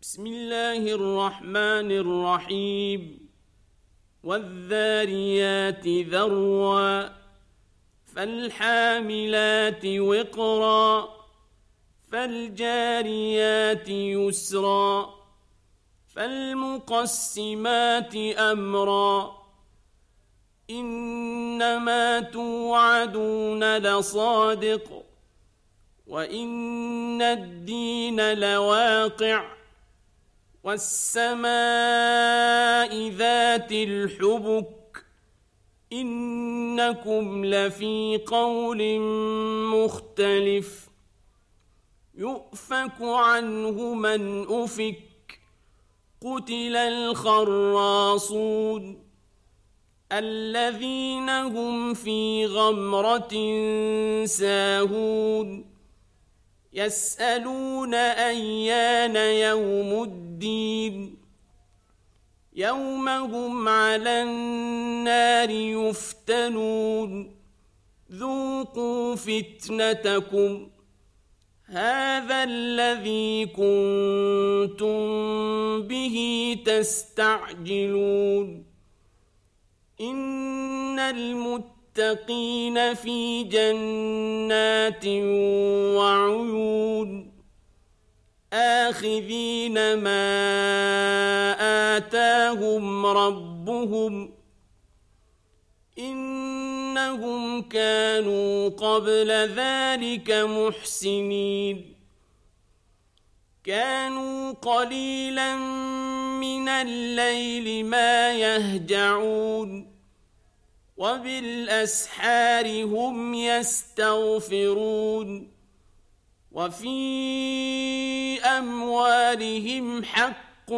بسم الله الرحمن الرحيم والذاريات ذروا فالحاملات وقرا فالجاريات يسرا فالمقسمات أمرا إنما توعدون لصادق وإن الدين لواقع والسماء ذات الحبك إنكم لفي قول مختلف يؤفك عنه من أفك قتل الخراصون الذين هم في غمرة ساهون يسألون أيان يوم الدين يوم هم على النار يفتنون ذوقوا فتنتكم هذا الذي كنتم به تستعجلون إن المتقين في جنات وعيون آخذين ما آتاهم ربهم إنهم كانوا قبل ذلك محسنين كانوا قليلا من الليل ما يهجعون وبالأسحار هم يستغفرون وفي أموالهم حق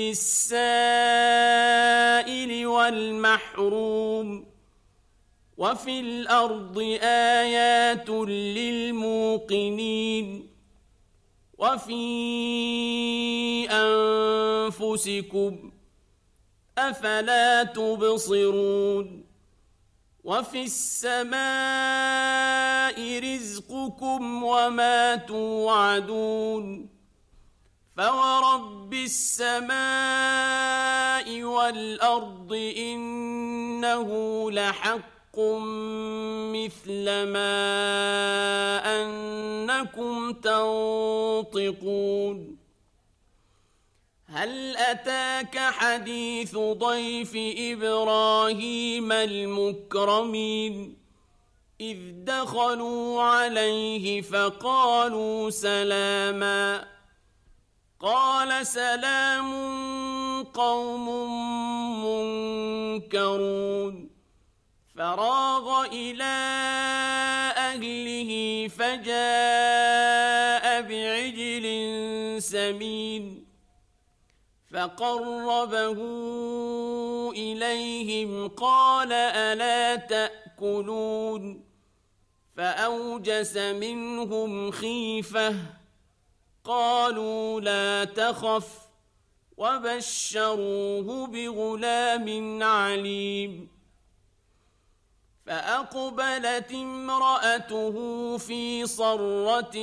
للسائل والمحروم وفي الأرض آيات للموقنين وفي أنفسكم أفلا تبصرون وفي السماء رزقكم وما توعدون فورب السماء والأرض إنه لحق مثل ما أنكم تنطقون هل أتاك حديث ضيف إبراهيم المكرمين إذ دخلوا عليه فقالوا سلاما قال سلام قوم منكرون فراغ إلى أهله فجاء بعجل سمين فقربه إليهم قال ألا تأكلون فأوجس منهم خيفة قالوا لا تخف وبشروه بغلام عليم فأقبلت امرأته في صرة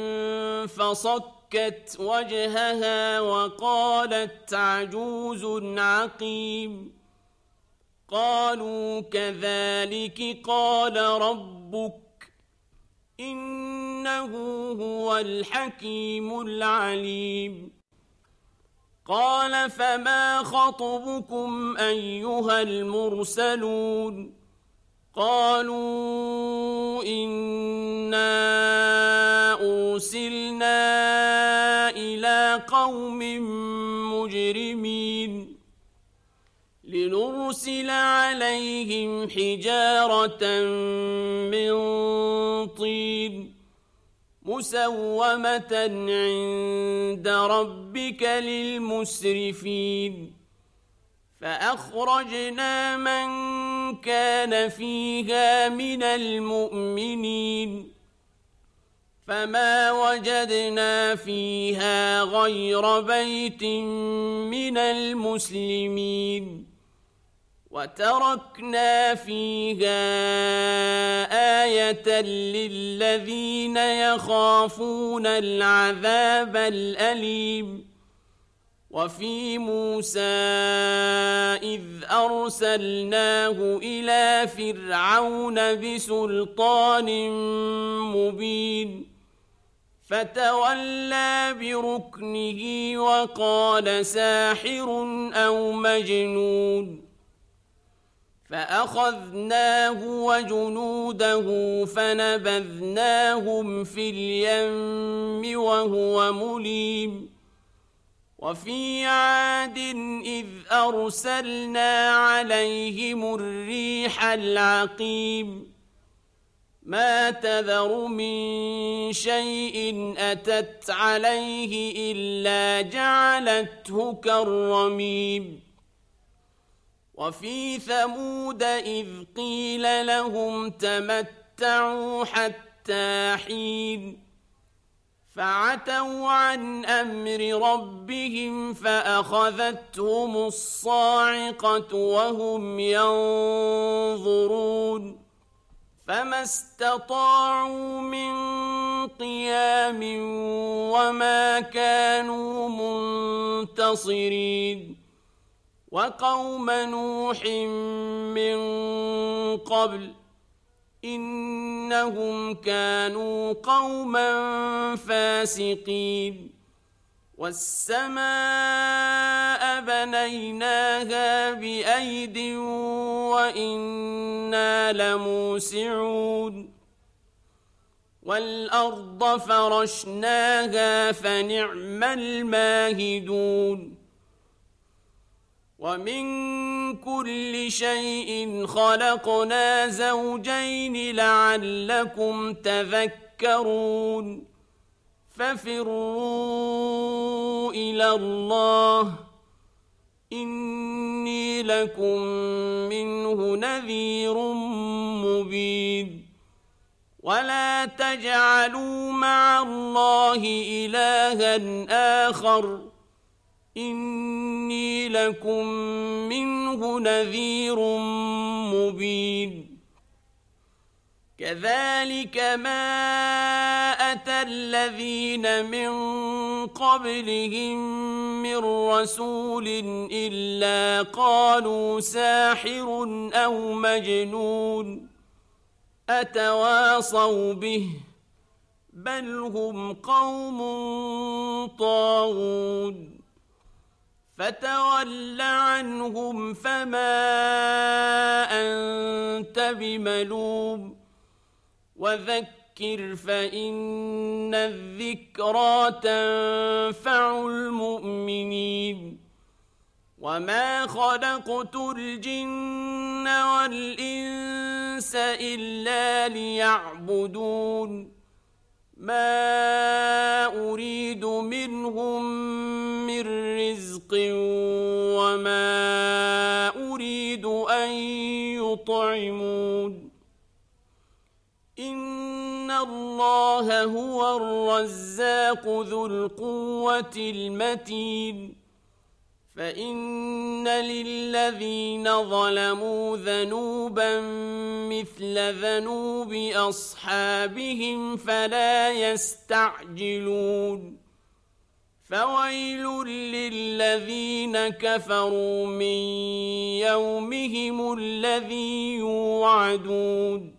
فصكت وجهها وقالت عجوز عقيم قالوا كذلك قال ربك إنه هو الحكيم العليم قال فما خطبكم أيها المرسلون قالوا إنا أرسلنا إلى قوم مجرمين لنرسل عليهم حجارة من طين مسومة عند ربك للمسرفين فأخرجنا من كان فيها من المؤمنين فما وجدنا فيها غير بيت من المسلمين وتركنا فيها آية للذين يخافون العذاب الأليم وفي موسى إذ أرسلناه إلى فرعون بسلطان مبين فتولى بركنه وقال ساحر أو مجنون فأخذناه وجنوده فنبذناهم في اليم وهو مليم وفي عاد إذ أرسلنا عليهم الريح العقيم ما تذر من شيء أتت عليه إلا جعلته كالرميم وفي ثمود إذ قيل لهم تمتعوا حتى حين فعتوا عن أمر ربهم فأخذتهم الصاعقة وهم ينظرون فما استطاعوا من قيام وما كانوا منتصرين وقوم نوح من قبل إنهم كانوا قوما فاسقين والسماء بنيناها بأيد وإنا لموسعون والأرض فرشناها فنعم الماهدون ومن كل شيء خلقنا زوجين لعلكم تذكرون ففروا إلى الله إني لكم منه نذير مبين ولا تجعلوا مع الله إلها آخر إني لكم منه نذير مبين كذلك ما أتى الذين من قبلهم من رسول إلا قالوا ساحر أو مجنون أتواصوا به بل هم قوم طاغون فتول عنهم فما أنت بملوم وذكر فإن الذكرى تنفع المؤمنين وما خلقت الجن والإنس إلا ليعبدون ما أريد منهم من رزق وما أريد أن يطعمون إن الله هو الرزاق ذو القوة المتين فإن للذين ظلموا ذنوبا مثل ذنوب أصحابهم فلا يستعجلون فويل للذين كفروا من يومهم الذي يوعدون